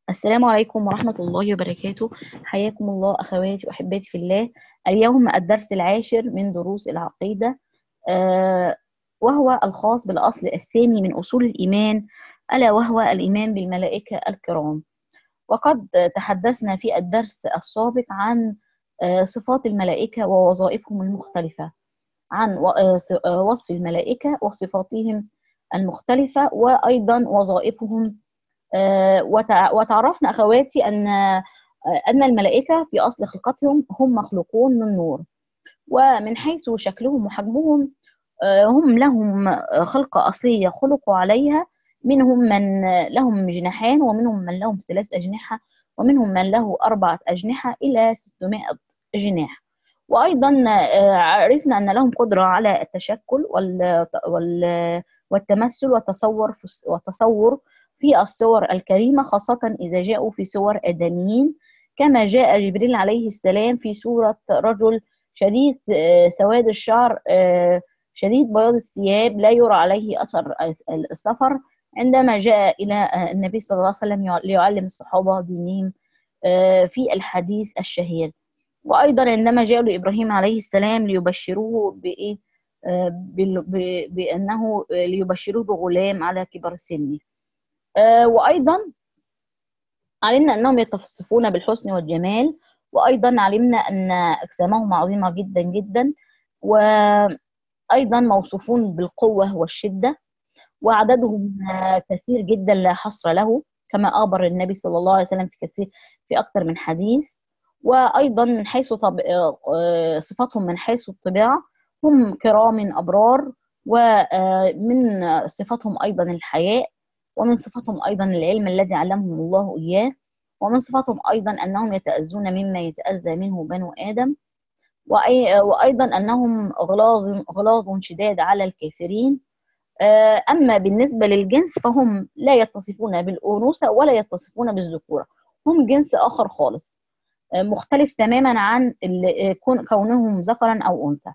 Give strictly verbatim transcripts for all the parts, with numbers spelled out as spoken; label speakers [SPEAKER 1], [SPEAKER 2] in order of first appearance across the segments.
[SPEAKER 1] السلام عليكم ورحمة الله وبركاته. حياكم الله أخواتي وأحباتي في الله. اليوم الدرس العاشر من دروس العقيدة، آه، وهو الخاص بالأصل الثاني من أصول الإيمان، ألا وهو الإيمان بالملائكة الكرام. وقد تحدثنا في الدرس السابق عن آه، صفات الملائكة ووظائفهم المختلفة، عن و- آه، ص- آه، وصف الملائكة وصفاتهم المختلفة وأيضا وظائفهم. آه، وتع- وتعرفنا أخواتي أن آه، أن الملائكة في أصل خلقتهم هم مخلوقون من نور، ومن حيث شكلهم وحجمهم آه، هم لهم خلقة أصلية خلقوا عليها. منهم من لهم جناحان، ومنهم من لهم ثلاث أجنحة، ومنهم من له أربعة أجنحة إلى ستمائة جناح. وأيضا آه، عرفنا أن لهم قدرة على التشكل وال- وال- والتمثل والتصور في والتصور في الصور الكريمة، خاصة إذا جاءوا في صور آدميين، كما جاء جبريل عليه السلام في صورة رجل شديد آه، سواد الشعر، آه، شديد بياض الثياب، لا يرى عليه أثر السفر، عندما جاء إلى آه، النبي صلى الله عليه وسلم يع- ليعلم الصحابة دينهم آه، في الحديث الشهير. وأيضا عندما جاءوا لإبراهيم عليه السلام ليبشروه بإيه، آه، بال- ب- بأنه آه، ليبشروه بغلام على كبر سنه. آه، وأيضا علمنا أنهم يتصفون بالحسن والجمال، وأيضا علمنا أن أجسامهم عظيمة جدا جدا، وأيضا موصوفون بالقوة والشدة، وعددهم آه، كثير جدا لا حصر له، كما أخبر النبي صلى الله عليه وسلم في كثير في أكثر من حديث. وأيضا من حيث طب... آه، آه، صفاتهم من حيث الطباع هم كرام أبرار، ومن صفاتهم أيضا الحياء، ومن صفاتهم أيضا العلم الذي علمهم الله إياه، ومن صفاتهم أيضا أنهم يتأذون مما يتأذى منه بنو آدم، وأي... وأيضا أنهم غلاظ غلاظ شداد على الكافرين. آه، أما بالنسبة للجنس فهم لا يتصفون بالأنوثة ولا يتصفون بالذكورة، هم جنس آخر خالص، آه، مختلف تماما عن ال- آه، كون- كونهم ذكرا أو أنثى.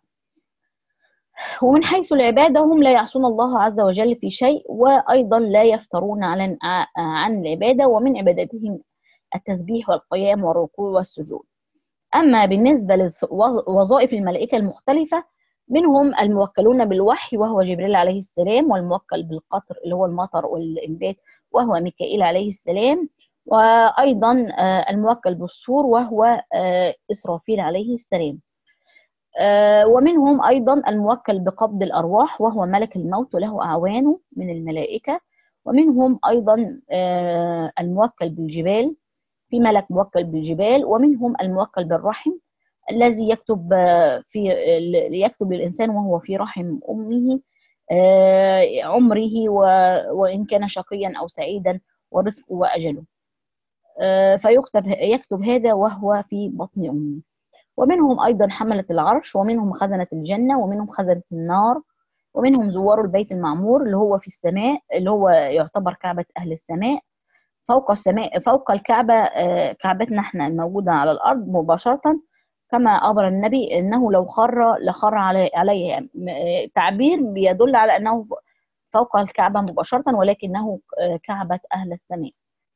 [SPEAKER 1] ومن حيث العبادة هم لا يعصون الله عز وجل في شيء، وأيضا لا يفترون عن عن العبادة، ومن عبادتهم التسبيح والقيام والركوع والسجود. أما بالنسبة لوظائف الملائكة المختلفة، منهم الموكلون بالوحي وهو جبريل عليه السلام، والموكل بالقطر اللي هو المطر والإنبات وهو ميكائيل عليه السلام، وأيضا آه، الموكل بالصور وهو آه، إسرافيل عليه السلام. آه، ومنهم أيضا الموكل بقبض الأرواح وهو ملك الموت وله أعوانه من الملائكة. ومنهم أيضا آه، الموكل بالجبال، في ملك موكل بالجبال. ومنهم الموكل بالرحم الذي يكتب آه، في يكتب للإنسان وهو في رحم أمه آه، عمره و- وإن كان شقيا أو سعيدا ورزقه وأجله، آه، فيكتب يكتب هذا وهو في بطن أمه. ومنهم أيضا حملة العرش، ومنهم خزنة الجنة، ومنهم خزنة النار، ومنهم زوار البيت المعمور اللي هو في السماء، اللي هو يعتبر كعبة أهل السماء، فوق السماء فوق الكعبة، آه، كعبتنا احنا الموجودة على الأرض مباشرة، كما أخبر النبي أنه لو خر لخر علي عليه، آه، تعبير بيدل على أنه فوق الكعبة مباشرة، ولكنه آه، كعبة أهل السماء.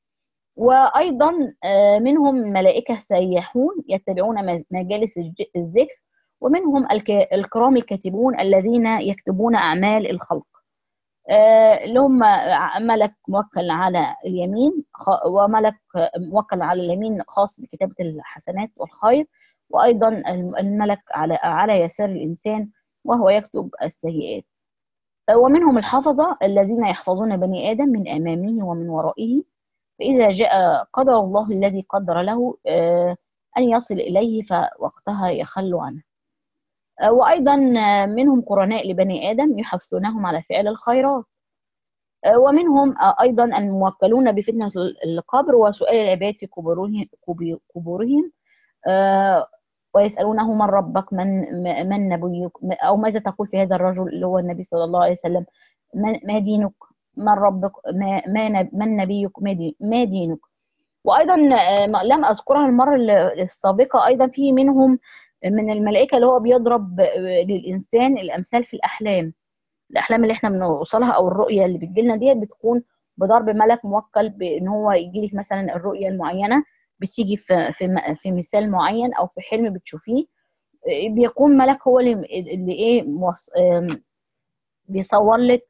[SPEAKER 1] وأيضا آه، منهم ملائكة سياحون يتبعون مز- مجالس الج- الذكر، ومنهم الك- الكرام الكاتبون الذين يكتبون أعمال الخلق، آه، اللي هم ملك موكل على اليمين خ- وملك موكل على اليمين خاص بكتابة الحسنات والخير، وأيضا الم- الملك على على يسار الإنسان وهو يكتب السيئات. آه، ومنهم الحفظة الذين يحفظون بني آدم من أمامه ومن ورائه، فإذا جاء قدر الله الذي قدر له آه، أن يصل إليه فوقتها يخل عنه. آه، وأيضا آه، منهم قرناء لبني آدم يحثونهم على فعل الخيرات. آه، ومنهم آه، أيضا الموكلون بفتنة القبر وسؤال العباد في قبورهم قبورهم آه، ويسألونه من ربك، من من نبيك، أو ماذا تقول في هذا الرجل اللي هو النبي صلى الله عليه وسلم، ما ما دينك، من ربك، ما ما نب- من نبيك، ما دي- ما دينك. وايضا آه، لم اذكرها المره السابقه، ايضا في منهم من الملائكه اللي هو بيضرب آه، للانسان الامثال في الاحلام، الاحلام اللي احنا بنوصلها او الرؤيه اللي بتجيلنا ديت بتكون بضرب ملك موكل بان هو يجي لك مثلا الرؤيه المعينه، بتيجي في في في مثال معين او في حلم بتشوفيه، بيكون ملك هو اللي, اللي ايه موص... بيصور لك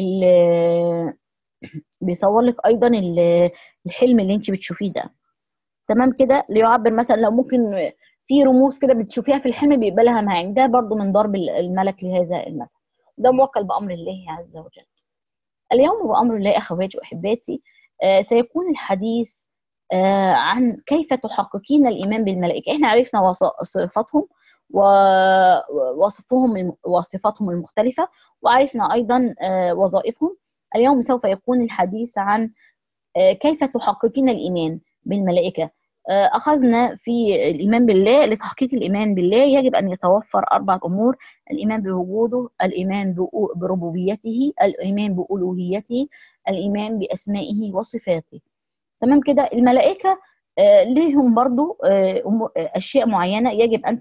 [SPEAKER 1] بيصور لك ايضا الحلم اللي انت بتشوفيه ده. تمام كده، ليعبر مثلا لو ممكن في رموز كده بتشوفيها في الحلم بيبقى لها معاني، ده برضو من ضرب الملك لهذا المثل، ده موكل بامر الله عز وجل. اليوم بامر الله اخواتي واحباتي آه سيكون الحديث آه عن كيف تحققين الايمان بالملائكه. احنا عرفنا صفاتهم ووصفهم وصفاتهم المختلفه، وعرفنا ايضا آه وظائفهم. اليوم سوف يكون الحديث عن كيف تحققين الإيمان بالملائكة. أخذنا في الإيمان بالله، لتحقيق الإيمان بالله يجب أن يتوفر أربعة أمور: الإيمان بوجوده، الإيمان بربوبيته، الإيمان بألوهيته، الإيمان بأسمائه وصفاته. تمام كده. الملائكة لهم برضو أشياء معينة يجب أن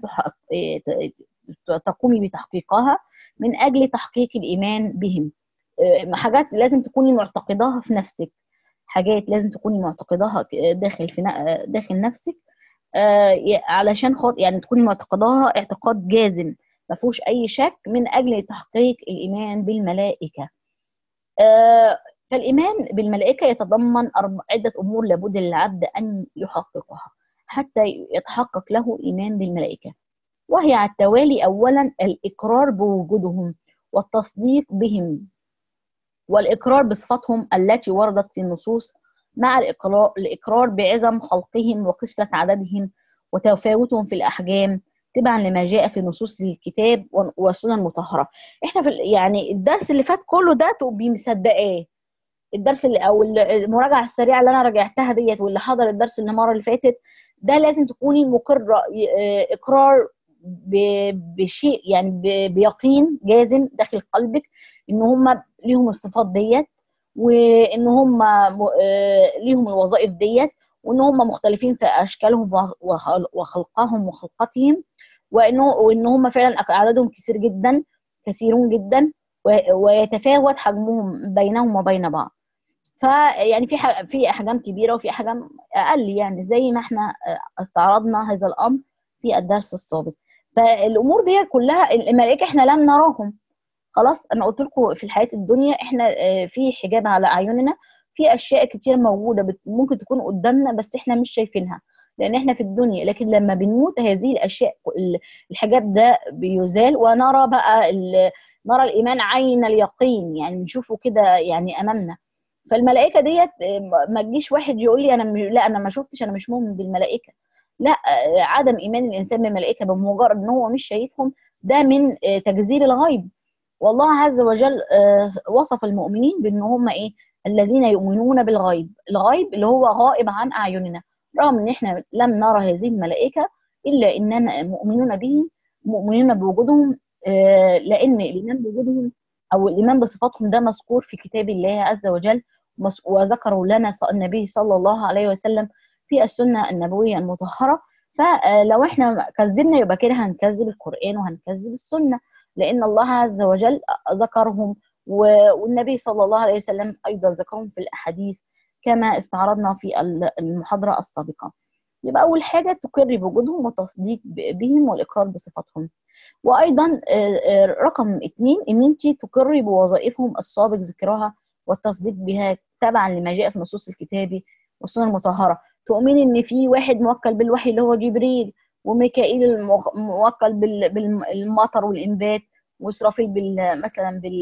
[SPEAKER 1] تقومي بتحقيقها من أجل تحقيق الإيمان بهم. حاجات لازم تكوني معتقداها في نفسك، حاجات لازم تكوني معتقداها داخل في داخل نفسك آه علشان خاطر يعني تكوني معتقداها اعتقاد جازم ما فيهوش اي شك من اجل تحقيق الايمان بالملائكه. آه فالايمان بالملائكه يتضمن عده امور لابد للعبد ان يحققها حتى يتحقق له الايمان بالملائكه، وهي على التوالي: اولا الاقرار بوجودهم والتصديق بهم، والإقرار بصفاتهم التي وردت في النصوص، مع الإقرار, الإقرار بعظم خلقهم وكثرة عددهم وتفاوتهم في الأحجام تبعا لما جاء في نصوص الكتاب والسنة المطهرة. احنا في يعني الدرس اللي فات كله ده تبقي مصدقاه، الدرس اللي او المراجعه السريعه اللي انا راجعتها ديت واللي حضر الدرس اللي المره اللي فاتت ده لازم تكوني مقره اقرار بشيء يعني بيقين جازم داخل قلبك ان هم ليهم الصفات ديت، وان هم ليهم الوظائف ديت، وان هم مختلفين في اشكالهم وخلقهم وخلقتهم، وانه وان هم فعلا عددهم كثير جدا كثيرون جدا ويتفاوت حجمهم بينهم وبين بعض. فيعني في في احجام كبيره وفي احجام اقل، يعني زي ما احنا استعرضنا هذا الامر في الدرس السابق. فالامور دي كلها الملائكه احنا لم نراهم، خلاص انا قلت لكم في الحياه الدنيا احنا في حجاب على اعيننا، في اشياء كتير موجوده ممكن تكون قدامنا بس احنا مش شايفينها لان احنا في الدنيا، لكن لما بنموت هذه الاشياء الحجاب ده بيزال ونرى بقى نرى الايمان عين اليقين، يعني بنشوفه كده يعني امامنا. فالملائكه ديت ما تجيش واحد يقول لي انا م... لا انا ما شفتش انا مش مؤمن بالملائكه، لا، عدم ايمان الانسان بالملائكه بمجرد ان هو مش شايفهم ده من تكذيب الغيب. والله عز وجل وصف المؤمنين بان هم ايه؟ الذين يؤمنون بالغيب، الغيب اللي هو غائب عن اعيننا، رغم ان احنا لم نرى هذه الملائكه الا اننا مؤمنون به مؤمنون بوجودهم، لان الايمان بوجودهم او الايمان بصفاتهم ده مذكور في كتاب الله عز وجل، وذكروا لنا النبي صلى الله عليه وسلم في السنه النبويه المطهره. فلو احنا كذبنا يبقى كده هنكذب القران وهنكذب السنه، لان الله عز وجل ذكرهم والنبي صلى الله عليه وسلم ايضا ذكرهم في الاحاديث كما استعرضنا في المحاضره السابقه. يبقى اول حاجه تقر بوجودهم والتصديق بهم والاقرار بصفاتهم. وايضا رقم اثنين ان انت تقري بوظائفهم السابق ذكرها والتصديق بها تبعا لما جاء في نصوص الكتاب والسنه المطهره. تؤمني ان في واحد موكل بالوحي اللي هو جبريل، وميكائيل الموكل بالمطر والانبات، واسرافيل بال مثلا بال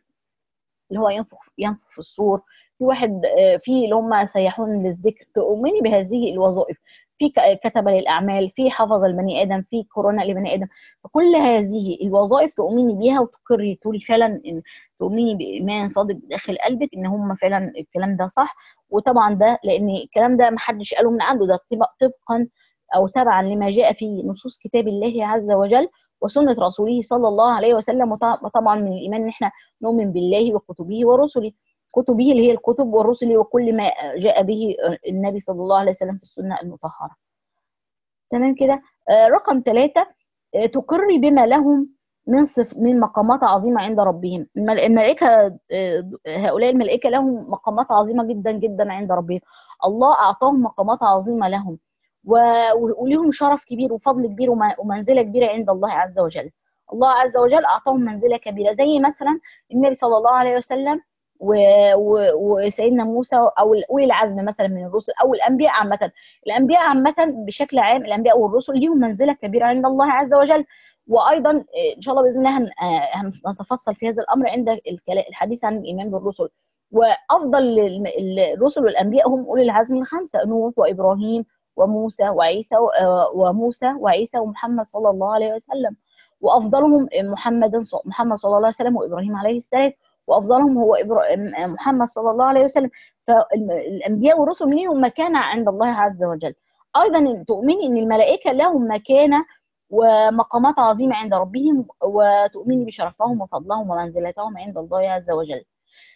[SPEAKER 1] اللي هو ينفخ ينفخ في الصور، في واحد في اللي هم سياحون للذكر. تؤمني بهذه الوظائف، في كتب للاعمال، في حفظ البني ادم، في كورونا لبني ادم. فكل هذه الوظائف تؤمني بيها وتقري تقولي فعلا إن تؤمني بايمان صادق داخل قلبك ان هم فعلا الكلام ده صح. وطبعا ده لان الكلام ده ما حدش قاله من عنده، ده طبقا او تبعا لما جاء في نصوص كتاب الله عز وجل وسنه رسوله صلى الله عليه وسلم. وطبعا من الايمان ان احنا نؤمن بالله وكتبه ورسله، كتبه اللي هي الكتب والرسل وكل ما جاء به النبي صلى الله عليه وسلم في السنه المطهره. تمام كده. آه رقم ثلاثة، آه تقري بما لهم من صف من مقامات عظيمة عند ربهم. المل- الملائكة، آه، هؤلاء الملائكة لهم مقامات عظيمة جدا جدا عند ربهم. الله أعطاهم مقامات عظيمة لهم، و- وليهم شرف كبير وفضل كبير وم- ومنزلة كبيرة عند الله عز وجل. الله عز وجل أعطاهم منزلة كبيرة، زي مثلا النبي صلى الله عليه وسلم و- و- وسيدنا موسى، أو أولي العزم مثلا من الرسل، أو الأنبياء عامة. الأنبياء عامة بشكل عام، الأنبياء والرسل ليهم منزلة كبيرة عند الله عز وجل. وايضا ان شاء الله باذن الله هن- آه، هنتفصل في هذا الامر عند الكلا- الحديث عن الايمان بالرسل. وافضل الم- الرسل والانبياء هم اولي العزم الخمسه: نوح وابراهيم وموسى وعيسى و- آه، وموسى وعيسى ومحمد صلى الله عليه وسلم. وافضلهم محمد محمد صلى الله عليه وسلم وابراهيم عليه السلام. وافضلهم هو إبرا- محمد صلى الله عليه وسلم. فالانبياء والرسل لهم مكانه عند الله عز وجل. ايضا تؤمني ان الملائكه لهم مكانه ومقامات عظيمة عند ربهم، وتؤمني بشرفهم وفضلهم ومنزلتهم عند الله عز وجل.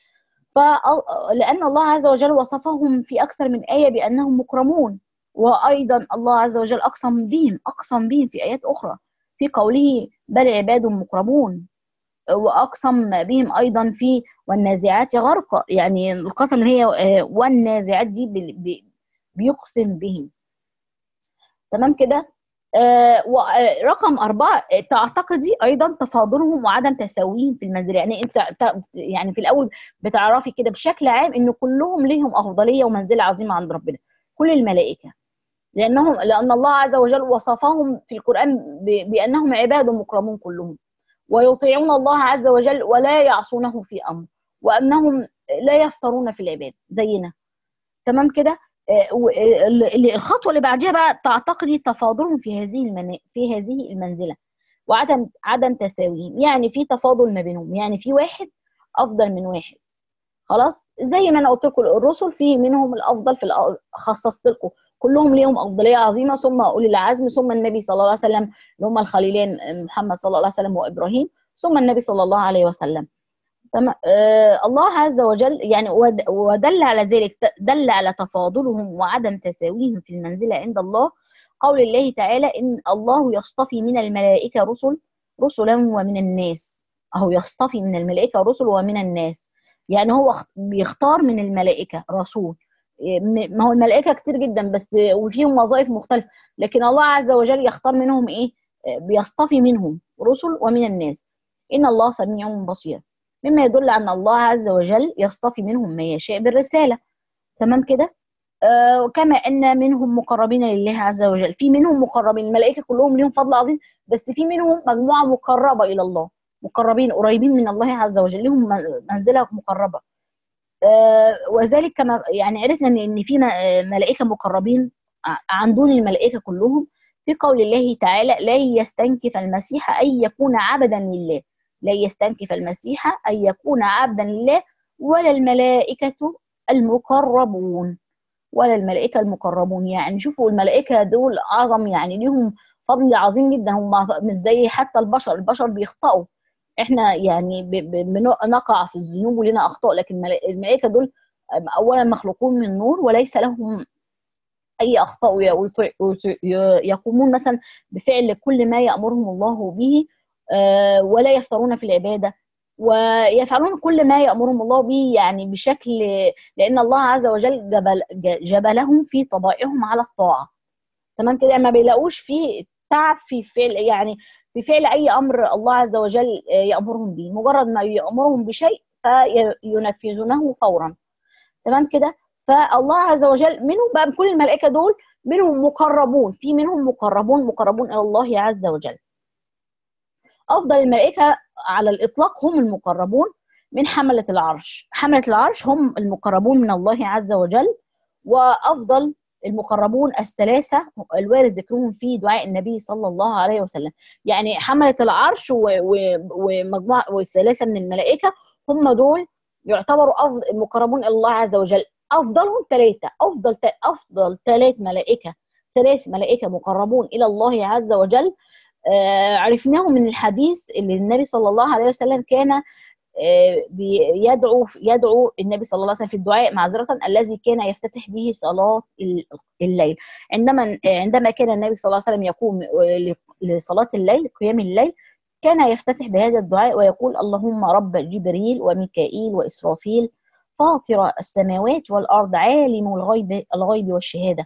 [SPEAKER 1] فلأن الله عز وجل وصفهم في أكثر من آية بأنهم مكرمون. وأيضا الله عز وجل أقسم بهم أقسم بهم في آيات أخرى في قوله: بل عباد مكرمون. وأقسم بهم أيضا في والنازعات غرقا، يعني القسم اللي هي آه، والنازعات دي بي- بي- بيقسم بهم. تمام كده. آه ورقم أربعة، آه، تعتقدي أيضا تفاضلهم وعدم تساويهم في المنزل. يعني أنت ت- يعني في الأول بتعرفي كده بشكل عام إن كلهم ليهم أفضلية ومنزلة عظيمة عند ربنا، كل الملائكة. لأنهم لأن الله عز وجل وصفهم في القرآن ب- بأنهم عباد مكرمون كلهم، ويطيعون الله عز وجل ولا يعصونه في أمر، وأنهم لا يفترون في العباد زينا. تمام كده. آه، و- آه، ال- الخطوه اللي بعديها بقى تعتقدي تفاضلهم في هذه المنا... في هذه المنزله، وعدم عدم تساويهم. يعني في تفاضل ما بينهم، يعني في واحد افضل من واحد. خلاص، زي ما انا قلت لكم الرسل في منهم الافضل، في الأ- خصصت لكم كلهم ليهم افضليه عظيمه، ثم اولي العزم، ثم النبي صلى الله عليه وسلم اللي هم الخليلين محمد صلى الله عليه وسلم وابراهيم، ثم النبي صلى الله عليه وسلم. تمام. آه الله عز وجل يعني ود- ودل على ذلك، ت- دل على تفاضلهم وعدم تساويهم في المنزلة عند الله. قول الله تعالى: إن الله يصطفي من الملائكة رسل رسلا ومن الناس. أهو يصطفي من الملائكة رسل ومن الناس، يعني هو اخ- بيختار من الملائكة رسول. إيه، م- ما هو الملائكة كتير جدا بس، وفيهم وظائف مختلفة، لكن الله عز وجل يختار منهم إيه؟ آه، بيصطفي منهم رسل ومن الناس. إن الله سميع بصير، مما يدل على ان الله عز وجل يصطفي منهم ما يشاء بالرساله. تمام كده. آه كما ان منهم مقربين لله عز وجل، في منهم مقربين، الملائكه كلهم لهم فضل عظيم، بس في منهم مجموعه مقربه الى الله، مقربين قريبين من الله عز وجل، لهم منزله مقربه. آه وذلك كما يعني عرفنا ان إن في م- آه، ملائكه مقربين ع- عن دون الملائكه كلهم، في قول الله تعالى: لا يستنكف المسيح ان يكون عبدا لله. لا يستنكف المسيح ان يكون عبدا لله، ولا الملائكه المقربون. ولا الملائكه المقربون، يعني شوفوا الملائكه دول اعظم، يعني ليهم فضل عظيم جدا. هم مش زي حتى البشر، البشر بيخطئوا، احنا يعني ب- ب- بنقع في الذنوب ولنا اخطاء، لكن الملا- الملائكه دول اولا مخلوقون من نور وليس لهم اي اخطاء، وي- ويطيع- ويطيع- يقومون مثلا بفعل كل ما يامرهم الله به، آه، ولا يفترون في العباده، ويفعلون كل ما يامرهم الله به يعني بشكل، لان الله عز وجل جبل ج- جبلهم في طبائعهم على الطاعه. تمام كده، ما بيلاقوش فيه تعب في فعل، يعني في فعل اي امر الله عز وجل آه، يامرهم به، مجرد ما يامرهم بشيء فينفذونه فورا. تمام كده. فالله عز وجل منهم بقى كل الملائكه دول منهم مقربون، في منهم مقربون مقربون الى الله عز وجل. افضل الملائكه على الاطلاق هم المقربون من حمله العرش. حمله العرش هم المقربون من الله عز وجل. وافضل المقربون الثلاثه الوارد ذكرهم في دعاء النبي صلى الله عليه وسلم. يعني حمله العرش و- و- ومجموعه وثلاثه من الملائكه هم دول يعتبروا افضل المقربون الى الله عز وجل. افضلهم ثلاثه، افضل افضل ثلاث ملائكه ثلاث ملائكه مقربون الى الله عز وجل. آه، عرفناه من الحديث اللي النبي صلى الله عليه وسلم كان آه، بيدعو يدعو النبي صلى الله عليه وسلم في الدعاء معذرة الذي كان يفتتح به صلاة الليل. عندما عندما كان النبي صلى الله عليه وسلم يقوم لصلاة الليل، قيام الليل، كان يفتتح بهذا الدعاء ويقول: اللهم رب جبريل وميكائيل وإسرافيل فاطر السماوات والأرض عالم الغيب الغيب والشهادة.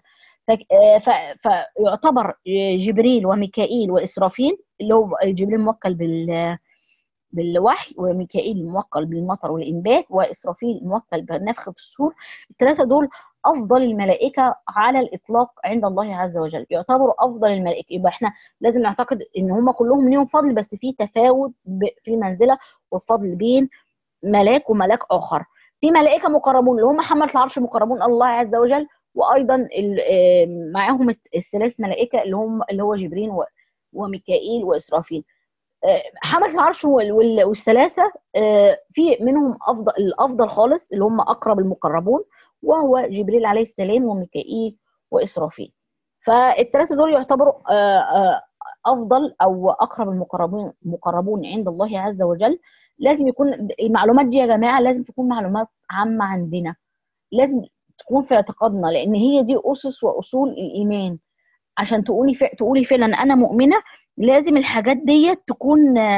[SPEAKER 1] فيعتبر جبريل وميكائيل وإسرافيل، اللي هو جبريل موكل بال بالوحي، وميكائيل موكل بالمطر والإنبات، وإسرافيل موكل بالنفخ في الصور. الثلاثة دول أفضل الملائكة على الإطلاق عند الله عز وجل، يعتبروا أفضل الملائكة. يبقى إحنا لازم نعتقد إن هم كلهم ليهم فضل، بس في تفاوت في المنزلة والفضل بين ملاك وملاك آخر. في ملائكة مقربون اللي هم حملة العرش مقربون الله عز وجل، وأيضا معاهم الثلاث ملائكة اللي هم اللي هو جبريل وميكائيل وإسرافيل. حملة العرش والثلاثة في منهم أفضل الأفضل خالص اللي هم أقرب المقربون، وهو جبريل عليه السلام وميكائيل وإسرافيل. فالثلاثة دول يعتبروا أفضل أو أقرب المقربون مقربون عند الله عز وجل. لازم يكون المعلومات دي يا جماعة لازم تكون معلومات عامة عندنا، لازم تكون في اعتقادنا، لأن هي دي أسس وأصول الإيمان. عشان تقولي تقولي فعلا أنا مؤمنة، لازم الحاجات دي تكون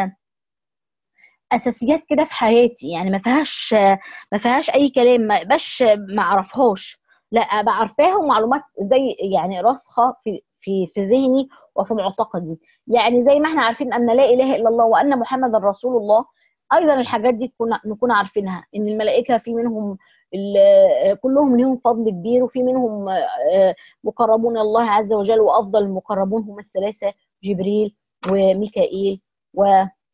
[SPEAKER 1] اساسيات كده في حياتي، يعني ما فيهاش ما فيهاش اي كلام، ما باش ما اعرفهاش، لا ابقى عارفاها، ومعلومات زي يعني راسخه في في في ذهني وفي معتقدي. يعني زي ما احنا عارفين ان لا اله الا الله وان محمد رسول الله، ايضا الحاجات دي تكون نكون عارفينها، ان الملائكه في منهم كلهم لهم فضل كبير، وفي منهم مقربون الله عز وجل، وافضل المقربون هم الثلاثه جبريل وميكائيل و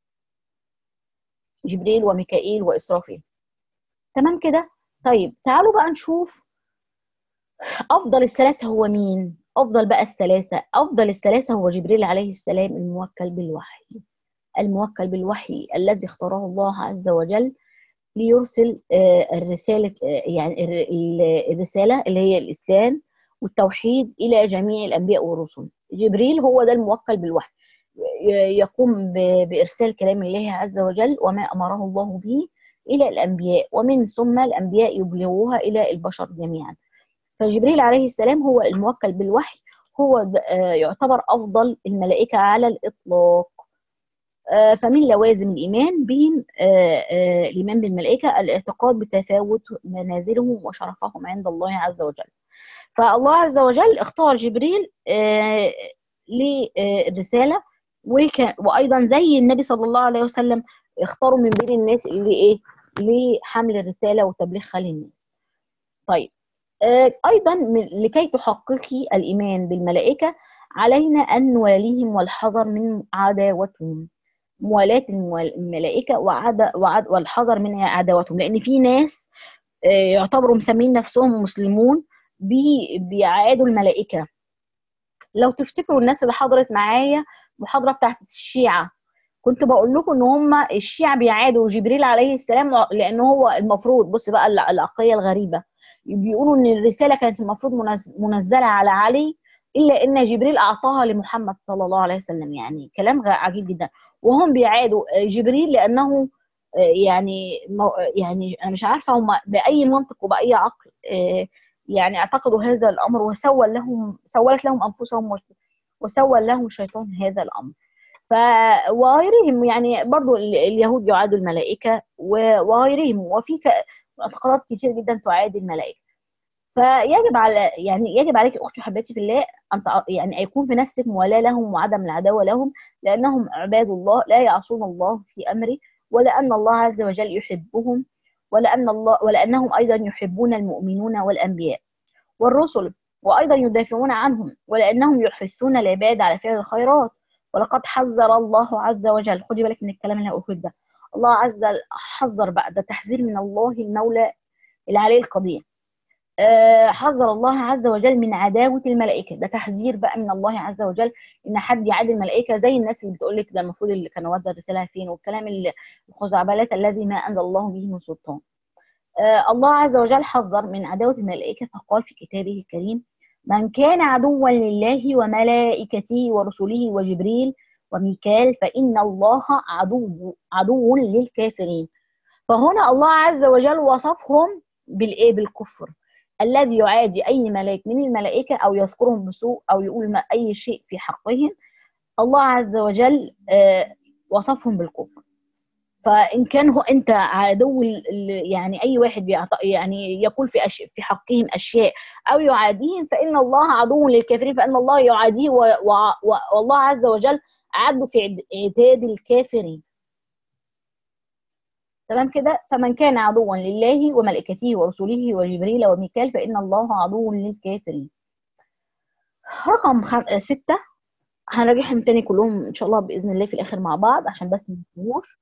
[SPEAKER 1] جبريل وميكائيل وإسرافيل. تمام كده؟ طيب تعالوا بقى نشوف أفضل الثلاثة هو مين؟ أفضل بقى الثلاثة أفضل الثلاثة هو جبريل عليه السلام الموكل بالوحي، الموكل بالوحي الذي اختاره الله عز وجل ليرسل الرسالة، يعني الرسالة اللي هي الإسلام والتوحيد إلى جميع الأنبياء والرسل. جبريل هو ده الموكل بالوحي، يقوم بإرسال كلام الله عز وجل وما أمره الله به إلى الأنبياء، ومن ثم الأنبياء يبلغوها إلى البشر جميعا. فجبريل عليه السلام هو الموكل بالوحي، هو يعتبر أفضل الملائكة على الإطلاق. فمن لوازم الإيمان بهم الإيمان بالملائكة الاعتقاد بتفاوت منازلهم وشرفهم عند الله عز وجل. فالله عز وجل اختار جبريل للرسالة، وايضا زي النبي صلى الله عليه وسلم اختاروا من بين الناس اللي ايه لحمل الرساله وتبليغها للناس. طيب آه ايضا لكي تحققي الايمان بالملائكه علينا ان نواليهم والحذر من عداوتهم، موالاه الملائكه وعد وعد والحذر من عداوتهم، لان في ناس آه يعتبروا مسمين نفسهم مسلمون بي بيعادوا الملائكه. لو تفتكروا الناس اللي حضرت معايا محاضره بتاعت الشيعه، كنت بقول لكم ان هم الشيعة بيعادوا جبريل عليه السلام، لان هو المفروض، بص بقى العقليه الغريبه، بيقولوا ان الرساله كانت المفروض منزله على علي، الا ان جبريل اعطاها لمحمد صلى الله عليه وسلم. يعني كلام عجيب جدا. وهم بيعادوا جبريل لانه يعني يعني انا مش عارفه هم باي منطق وباي عقل يعني اعتقدوا هذا الامر، وسول لهم سولت لهم انفسهم وسول لهم الشيطان هذا الامر. ف وغيرهم، يعني برضو اليهود يعادوا الملائكه وغيرهم، وفي اعتقادات كتير جدا تعادي الملائكه. فيجب على يعني يجب عليك اختي وحبيبتي في الله ان يعني يكون في نفسك موالاه لهم وعدم العداوه لهم، لانهم عباد الله لا يعصون الله في امره، ولان الله عز وجل يحبهم، ولان الله ولانهم ايضا يحبون المؤمنون والانبياء والرسل، وايضا يدافعون عنهم، ولانهم يحثون العباد على فعل الخيرات. ولقد حذر الله عز وجل، خدي بالك من الكلام اللي هقوله ده، الله عز وجل حذر بقى، ده تحذير من الله المولى العلي القدير. أه حذر الله عز وجل من عداوة الملائكة، ده تحذير بقى من الله عز وجل ان حد يعادي الملائكة، زي الناس اللي بتقول لك ده المفروض اللي كانوا ودوا الرسالة فين، والكلام الخزعبلات الذي ما انزل الله به من سلطان. أه الله عز وجل حذر من عداوة الملائكة، فقال في كتابه الكريم: من كان عدوا لله وملائكته ورسله وجبريل وميكال فإن الله عدو عدو للكافرين. فهنا الله عز وجل وصفهم بالايه بالكفر، الذي يعادي اي ملاك من الملائكه او يذكرهم بسوء او يقول ما اي شيء في حقهم. الله عز وجل وصفهم بالكفر. فإن كان هو أنت عدو يعني أي واحد يعني يقول في أشياء في حقهم أشياء أو يعاديهم، فإن الله عدو للكافرين، فإن الله يعاديه، والله عز وجل عدو في عتاد الكافرين. تمام كده. فمن كان عدوا لله وملائكته ورسله وجبريل وميكال فإن الله عدو للكافرين. رقم خم... ستة هنراجعهم تاني كلهم إن شاء الله بإذن الله في الآخر مع بعض عشان بس ما ننسوش.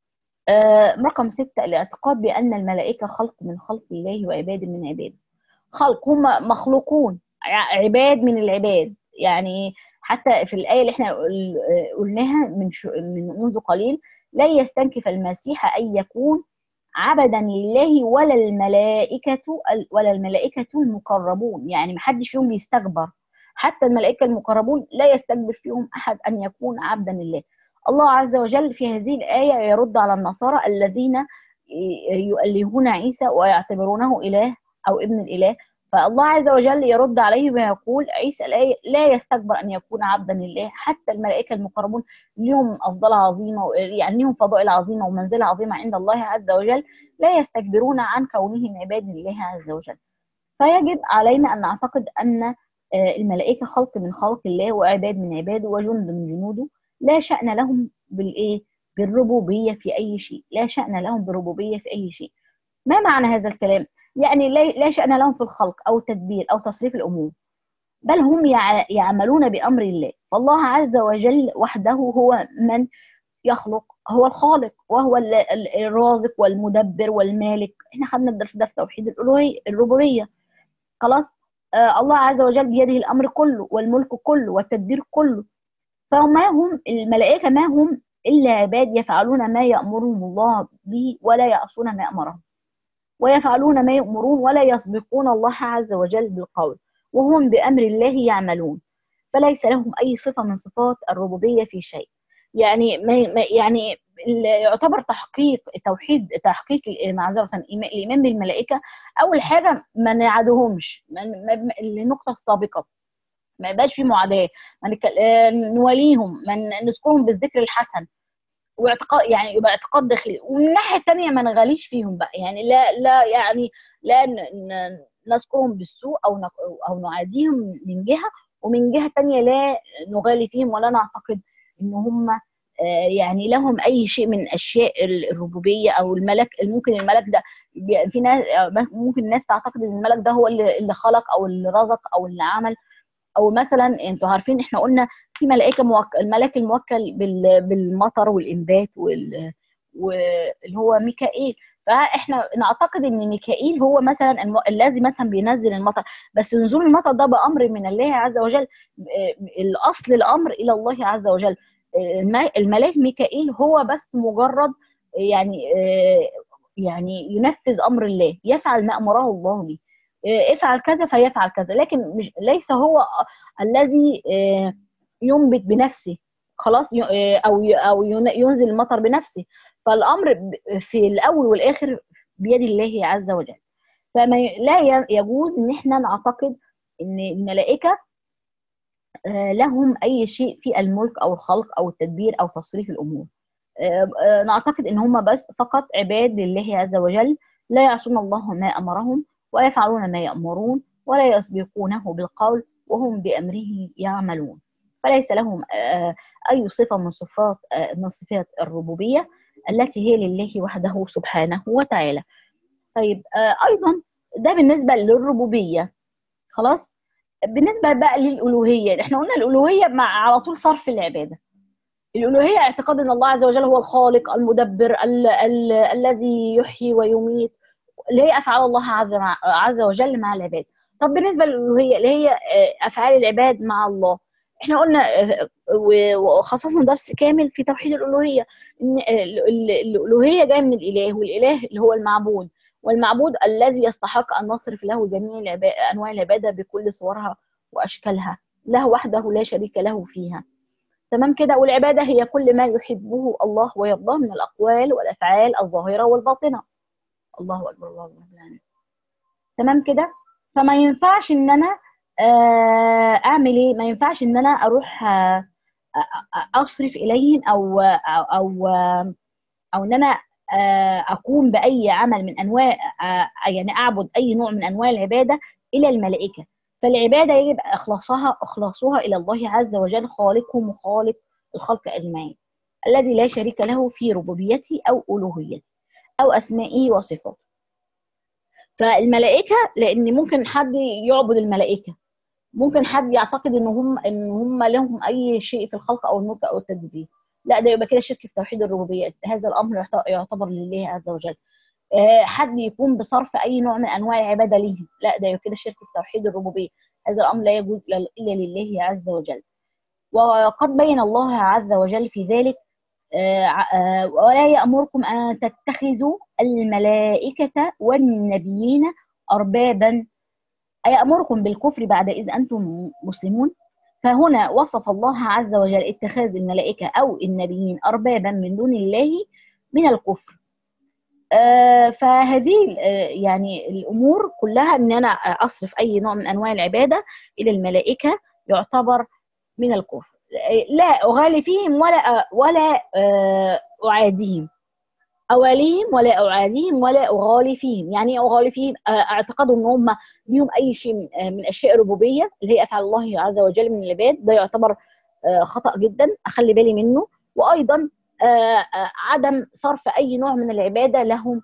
[SPEAKER 1] آه رقم ستة الاعتقاد بأن الملائكة خلق من خلق الله وعباد من عباده. خلق، هم مخلوقون، عباد من العباد. يعني حتى في الآية اللي احنا قلناها من شو من منذ قليل، لا يستنكف المسيح أن يكون عبدا لله ولا الملائكة ولا الملائكة المقربون. يعني محدش فيهم بيستكبر، حتى الملائكة المقربون لا يستكبر فيهم أحد أن يكون عبدا لله. الله عز وجل في هذه الآية يرد على النصارى الذين يؤلهون عيسى ويعتبرونه إله أو ابن الإله. فالله عز وجل يرد عليه ويقول عيسى لا يستكبر أن يكون عبدا لله، حتى الملائكة المقربون لهم أفضل عظيمة، يعني لهم فضائل عظيمة ومنزلة عظيمة عند الله عز وجل، لا يستكبرون عن كونهم عباد لله عز وجل. فيجب علينا أن نعتقد أن الملائكة خلق من خلق الله وعباد من عباده وجند من جنوده، لا شأن لهم بالإيه؟ بالربوبية في أي شيء، لا شأن لهم بالربوبية في أي شيء. ما معنى هذا الكلام؟ يعني لا شأن لهم في الخلق أو التدبير أو تصريف الأمور، بل هم يعملون بأمر الله. فالله عز وجل وحده هو من يخلق، هو الخالق وهو الرازق والمدبر والمالك. احنا خدنا الدرس ده في توحيد الألوهية الربوبية. خلاص. آه الله عز وجل بيده الأمر كله والملك كله والتدبير كله. فما هم الملائكة ما هم إلا عباد يفعلون ما يأمرهم الله به ولا يعصون ما أمرهم، ويفعلون ما يؤمرون ولا يسبقون الله عز وجل بالقول، وهم بأمر الله يعملون. فليس لهم أي صفة من صفات الربوبية في شيء. يعني ما يعني يعتبر تحقيق توحيد تحقيق معذرة الإيمان بالملائكة أول حاجة ما نعادهمش النقطة السابقة، ما يبقاش في معاداة، نواليهم، ما نذكرهم بالذكر الحسن، واعتقاد يعني يبقى اعتقاد داخلي. ومن الناحيه الثانيه ما نغاليش فيهم بقى، يعني لا لا يعني لا نذكرهم بالسوء او او نعاديهم من جهه، ومن جهه ثانيه لا نغالي فيهم ولا نعتقد ان هم يعني لهم اي شيء من اشياء الربوبيه او الملك. ممكن الملك ده في ناس ممكن الناس تعتقد ان الملك ده هو اللي خلق او اللي رزق او اللي عمل، او مثلا انتوا عارفين احنا قلنا في ملائكه موكل، الملاك الموكل بالمطر والانبات وال واللي هو ميكائيل. فاحنا نعتقد ان ميكائيل هو مثلا الم... الذي مثلا بينزل المطر، بس نزول المطر ده بامر من الله عز وجل. الاصل الامر الى الله عز وجل. الملاك ميكائيل هو بس مجرد يعني يعني ينفذ امر الله، يفعل ما امره الله به، افعل كذا فيفعل كذا، لكن مش ليس هو الذي ينبت بنفسه خلاص او او ينزل المطر بنفسه. فالامر في الاول والاخر بيد الله عز وجل. فما لا يجوز ان احنا نعتقد ان الملائكه لهم اي شيء في الملك او الخلق او التدبير او تصريف الامور. نعتقد ان هم بس فقط عباد لله عز وجل، لا يعصون الله ما امرهم ويفعلون ما يأمرون ولا يسبقونه بالقول وهم بأمره يعملون. فليس لهم أي صفة من صفات من صفات الربوبية التي هي لله وحده سبحانه وتعالى. طيب أيضا ده بالنسبة للربوبية. خلاص. بالنسبة بقى للألوهية، احنا قلنا الألوهية مع على طول صرف العبادة. الألوهية اعتقاد أن الله عز وجل هو الخالق المدبر ال ال الذي يحيي ويميت، اللي هي افعال الله عز, عز وجل مع العباد. طب بالنسبه للالوهيه اللي هي افعال العباد مع الله، احنا قلنا وخصصنا درس كامل في توحيد الالوهيه ان الالوهيه جايه من الاله، والاله اللي هو المعبود، والمعبود الذي يستحق ان نصرف له جميع انواع العباده بكل صورها واشكالها، له وحده لا شريك له فيها. تمام كده. والعباده هي كل ما يحبه الله ويرضاه من الاقوال والافعال الظاهره والباطنه. الله اكبر الله اكبر يعني. تمام كده. فما ينفعش ان انا اعمل ايه، ما ينفعش ان انا اروح اصرف اليهم او او او, أو ان انا اقوم باي عمل من انواع، يعني اعبد اي نوع من انواع العباده الى الملائكه. فالعباده يجب اخلاصها اخلاصها الى الله عز وجل، خالقهم وخالق الخلق اجمعين، الذي لا شريك له في ربوبيته او الوهيته او اسمائه وصفاته. فالملائكه، لان ممكن حد يعبد الملائكه، ممكن حد يعتقد ان هم ان هم لهم اي شيء في الخلق او الملك او التدبير، لا ده يبقى كده شرك في توحيد الربوبيه. هذا الامر يعتبر لله عز وجل. أه حد يقوم بصرف اي نوع من انواع العباده ليهم، لا ده يبقى كده شرك في توحيد الربوبيه. هذا الامر لا يجوز الا لله عز وجل. وقد بين الله عز وجل في ذلك أه أه ولا يأمركم ان تتخذوا الملائكه والنبيين اربابا، أيأمركم بالكفر بعد إذ أنتم مسلمون. فهنا وصف الله عز وجل اتخاذ الملائكة أو النبيين أربابا من دون الله من الكفر. آه فهذه آه يعني الأمور كلها، أن أنا أصرف أي نوع من أنواع العبادة إلى الملائكة يعتبر من الكفر. لا أغالي فيهم ولا ولا آه أعاديهم، أواليهم ولا أعاديهم ولا أغالي فيهم. يعني أغالي فيهم اعتقادهم أن هم ليهم أي شيء من أشياء الربوبية اللي هي أفعال الله عز وجل من العباد، ده يعتبر خطأ جدا أخلي بالي منه. وأيضا عدم صرف أي نوع من العبادة لهم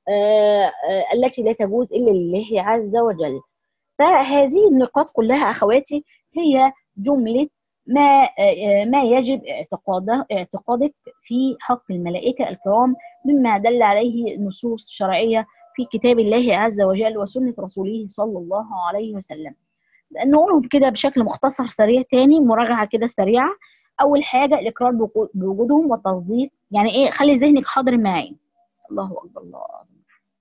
[SPEAKER 1] التي لا تجوز إلا لله عز وجل. فهذه النقاط كلها أخواتي هي جملة ما ما يجب اعتقاده اعتقادك في حق الملائكة الكرام، مما دل عليه نصوص شرعية في كتاب الله عز وجل وسنة رسوله صلى الله عليه وسلم. نقولهم كده بشكل مختصر سريع، تاني مراجعة كده سريعة. أول حاجة الإقرار بوجودهم والتصديق. يعني إيه؟ خلي ذهنك حاضر معي. الله أكبر، الله أعظم.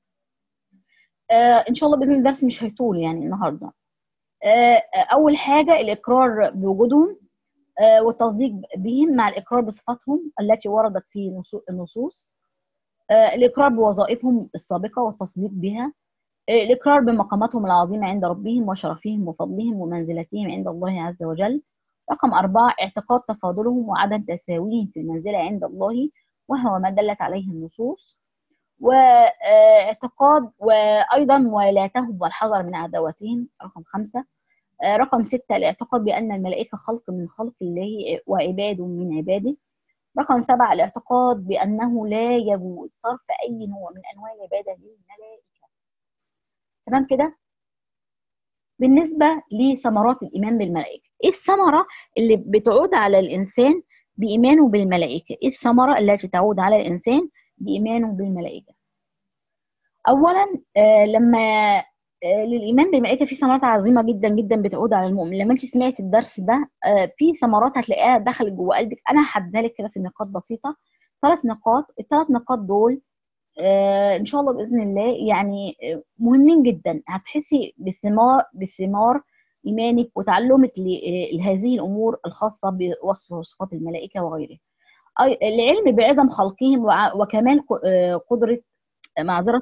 [SPEAKER 1] آه إن شاء الله بإذن الدرس مش هيطول يعني النهاردة. آه أول حاجة الإقرار بوجودهم والتصديق بهم مع الإقرار بصفاتهم التي وردت في النصوص، الإقرار بوظائفهم السابقة والتصديق بها، الإقرار بمقاماتهم العظيمة عند ربهم وشرفهم وفضلهم ومنزلتهم عند الله عز وجل. رقم أربعة اعتقاد تفاضلهم وعدم تساويهم في المنزلة عند الله، وهو ما دلت عليه النصوص. واعتقاد وأيضا موالاتهم والحذر من عداوتهم. رقم خمسة رقم ستة الاعتقاد بأن الملائكة خلق من خلق الله وعباد من عباده. رقم سبعة الاعتقاد بأنه لا يجوز صرف أي نوع من أنواع العبادة للملائكة. تمام كده؟ بالنسبة لثمرات الإيمان بالملائكة، إيه الثمرة اللي بتعود على الإنسان بإيمانه بالملائكة؟ إيه الثمرة التي تعود على الإنسان بإيمانه بالملائكة؟ أولا آه لما للايمان بالملائكه في ثمرات عظيمه جدا جدا بتعود على المؤمن. لما انت سمعتي الدرس ده في ثمرات هتلاقيها دخلت جوه قلبك. انا هحددها لك كده في نقاط بسيطه، ثلاث نقاط. الثلاث نقاط دول ان شاء الله باذن الله يعني مهمين جدا. هتحسي بثمار بثمار ايمانك وتعلمك لهذه الامور الخاصه بوصف وصفات الملائكه وغيرها. العلم بعظم خلقهم وكمال قدره معذره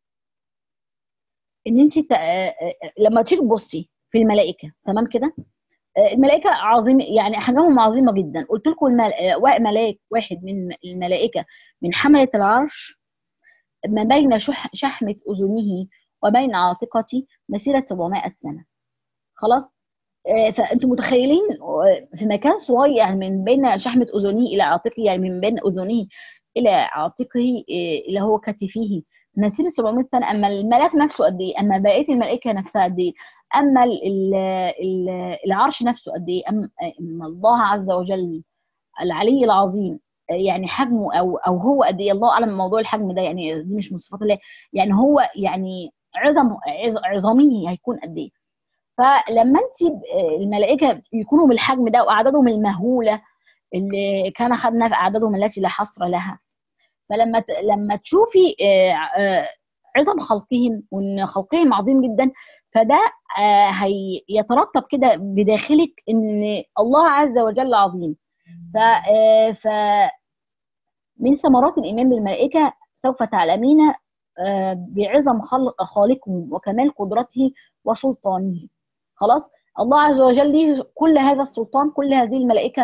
[SPEAKER 1] ان انت لما تيجي تبصي في الملائكه، تمام كده، الملائكه عظيمه يعني احجامهم عظيمه جدا. قلت لكم ملاك واحد من الملائكه من حمله العرش ما بين شح شحمه اذنه وبين عاتقتي مسيره سبعمائة سنه. خلاص، فانتم متخيلين في مكان صغير يعني من بين شحمه اذنه الى عاتقه، يعني من بين اذنه الى عاتقه اللي هو كتفيه مسيره سبعمائة سنه. اما الملاك نفسه قد ايه؟ اما بقيه الملائكه نفسها قد ايه؟ اما ال ال العرش نفسه قد ايه؟ اما الله عز وجل العلي العظيم يعني حجمه او او هو قد ايه؟ الله اعلم موضوع الحجم ده، يعني دي مش من صفات الله، يعني هو يعني عظم عظامه هيكون قد ايه؟ فلما انت الملائكه يكونوا بالحجم ده واعدادهم المهوله اللي كان خدنا في اعدادهم التي لا حصر لها، فلما لما تشوفي عظم خلقهم وان خلقهم عظيم جدا، فده هيترتب كده بداخلك ان الله عز وجل عظيم. ف ف من ثمرات الايمان بالملائكه سوف تعلمين بعظم خلق خالقهم وكمال قدرته وسلطانه. خلاص، الله عز وجل ليه كل هذا السلطان، كل هذه الملائكه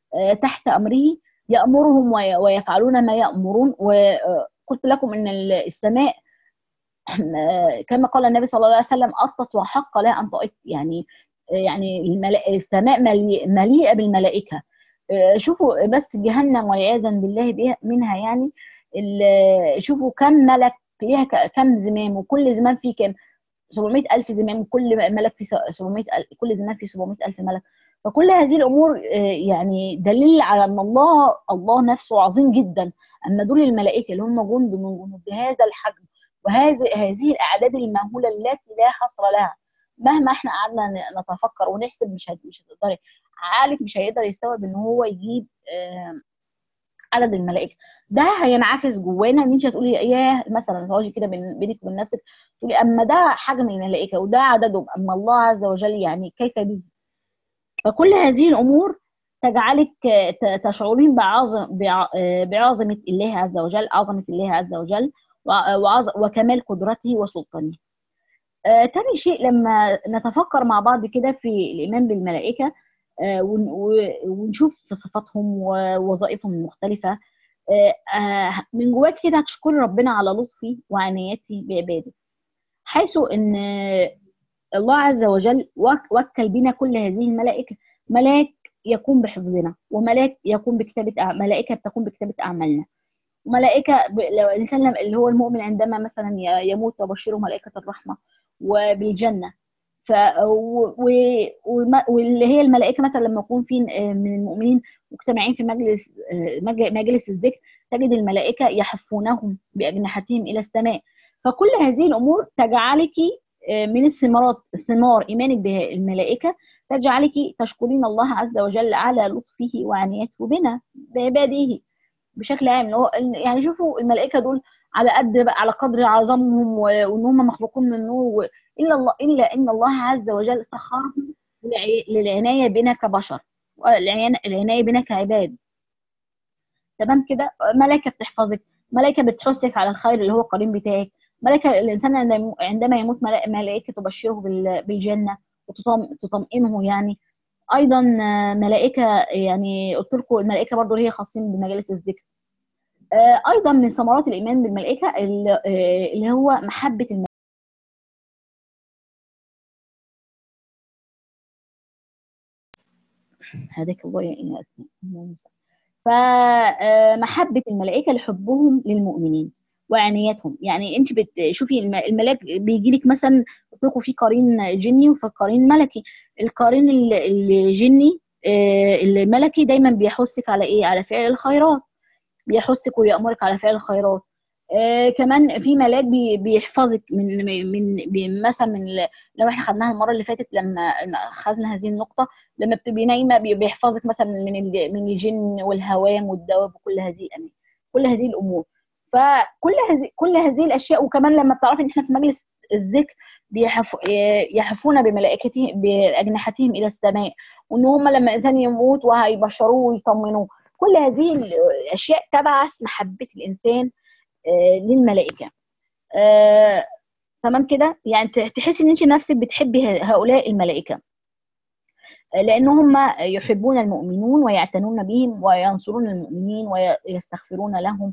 [SPEAKER 1] تحت أمره يأمرهم ويفعلون ما يأمرون. وقلت لكم أن السماء كما قال النبي صلى الله عليه وسلم أطت وحق لا أن تؤت، يعني يعني السماء مليئة بالملائكة. شوفوا بس جهنم والعياذا بالله منها، يعني شوفوا كم ملك ليها، كم زمام، وكل زمام فيه كم سبعمائة ألف زمام، كل ملك في سبعمائة ألف، كل زمام في سبعمائة ألف ملك. فكل هذه الأمور يعني دليل على أن الله الله نفسه عظيم جدا. أما دول الملائكة اللي هم جند من جنود بهذا الحجم وهذه هذه الأعداد المهولة التي لا حصر لها، مهما احنا قعدنا نتفكر ونحسب مش مش هتقدري، عقلك مش هيقدر يستوعب ان هو يجيب عدد الملائكه. ده هينعكس جوانا ان انت هتقولي ياه، مثلا تقعدي كده بينك وبين نفسك تقولي اما ده حجم الملائكه وده عددهم، اما الله عز وجل يعني كيف به. فكل هذه الامور تجعلك تشعرين بعظم بعظمه الله عز وجل، عظمه الله عز وجل وكمال قدرته وسلطانه. آه، تاني شيء لما نتفكر مع بعض كده في الإيمان بالملائكة آه، ونشوف في صفاتهم ووظائفهم المختلفة، آه، آه، من جواك كده هتشكر ربنا على لطفه وعنايته بعباده، حيث ان الله عز وجل وكل بنا كل هذه الملائكة. ملاك يقوم بحفظنا، وملاك يقوم بكتابة ملائكة بتقوم بكتابة أعمالنا، وملائكة لو الإنسان اللي هو المؤمن عندما مثلا يموت تبشره ملائكة الرحمة وبالجنة. ف واللي هي الملائكة مثلا لما يكون في من المؤمنين مجتمعين في مجلس مجلس الذكر، تجد الملائكة يحفونهم بأجنحتهم إلى السماء. فكل هذه الأمور تجعلك من الثمرات ثمار إيمانك بالملائكة تجعلك تشكرين الله عز وجل على لطفه وعنايته بنا بعباده بشكل عام. يعني شوفوا الملائكه دول على قد على قدر عظمهم وان هم مخلوقون من النور، الا الله الا ان الله عز وجل سخرهم للعنايه بنا كبشر، العنايه بنا كعباد. تمام كده؟ ملائكه بتحفظك، ملائكه بتحثك على الخير اللي هو القرين بتاعك، ملائكه الانسان عندما يموت ملائكه تبشره بالجنه وتطمئنه. يعني ايضا ملائكه، يعني قلت لكم الملائكه برضو هي خاصين بمجالس الذكر. ايضا من ثمرات الايمان بالملائكه اللي هو محبه الملائكه. هداك الله يا اسماء. فمحبه الملائكه لحبهم للمؤمنين وعنايتهم. يعني انت بتشوفي الملاك بيجي لك مثلا، قلت لكم في قرين جني وفي قرين ملكي. القرين الجني الملكي دايما بيحثك على ايه؟ على فعل الخيرات، بيحثك ويأمرك على فعل الخيرات. آه كمان في ملاك بي بيحفظك من من مثلا من لو احنا خدناها المره اللي فاتت لما خدنا هذه النقطه، لما بتبقي نايمه بيحفظك مثلا من من الجن والهوام والدواب وكل هذه الامور، كل هذه الامور. فكل هذه كل هذه الاشياء. وكمان لما بتعرفي ان احنا في مجلس الذكر بيحف يحفون بملائكتهم باجنحتهم الى السماء، وان هم لما الانسان يموت وهيبشروه ويطمنوه. كل هذه الاشياء تبعث محبه الانسان آه للملائكه. آه تمام كده؟ يعني تحسي ان انت نفسك بتحبي هؤلاء الملائكه لان هم يحبون المؤمنون ويعتنون بهم وينصرون المؤمنين ويستغفرون لهم،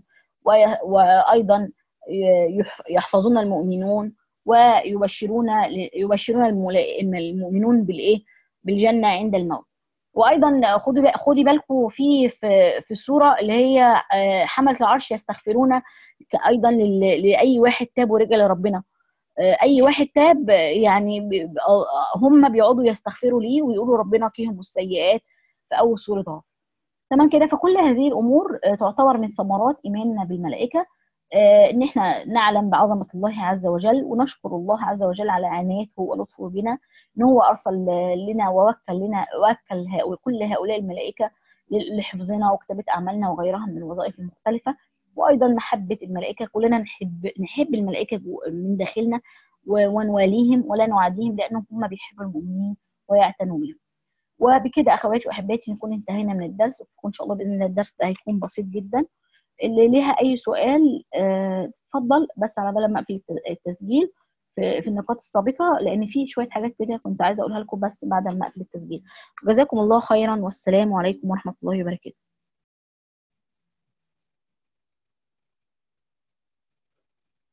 [SPEAKER 1] وايضا يحفظون المؤمنون ويبشرون يبشرون المؤمنون بالايه؟ بالجنه عند الموت. وايضا خدي خدي بالكم في في في السوره اللي هي حمله العرش يستغفرون ايضا لاي واحد تاب ورجع لربنا. اي واحد تاب يعني هم بيقعدوا يستغفروا ليه ويقولوا ربنا قيهم السيئات في اول سوره طه. تمام كده؟ فكل هذه الامور تعتبر من ثمرات ايماننا بالملائكه، ان احنا نعلم بعظمه الله عز وجل ونشكر الله عز وجل على عنايته ولطفه بنا، ان هو ارسل لنا ووكل لنا وكل هؤلاء كل هؤلاء الملائكه لحفظنا وكتابه اعمالنا وغيرها من الوظائف المختلفه. وايضا محبه الملائكه، كلنا نحب نحب الملائكه من داخلنا ونواليهم ولا نعاديهم لانهم هم بيحبوا المؤمنين ويعتنوا بهم. وبكده اخواتي واحباتي نكون انتهينا من الدرس، وان شاء الله باذن الله الدرس ده هيكون بسيط جدا. اللي ليها اي سؤال اتفضل، بس على بال ما اقفل التسجيل في, في النقاط السابقة، لأن في شوية حاجات كده كنت عايزة أقولها لكم بس بعد ما أقفل التسجيل. جزاكم الله خيرا، والسلام عليكم ورحمة الله وبركاته.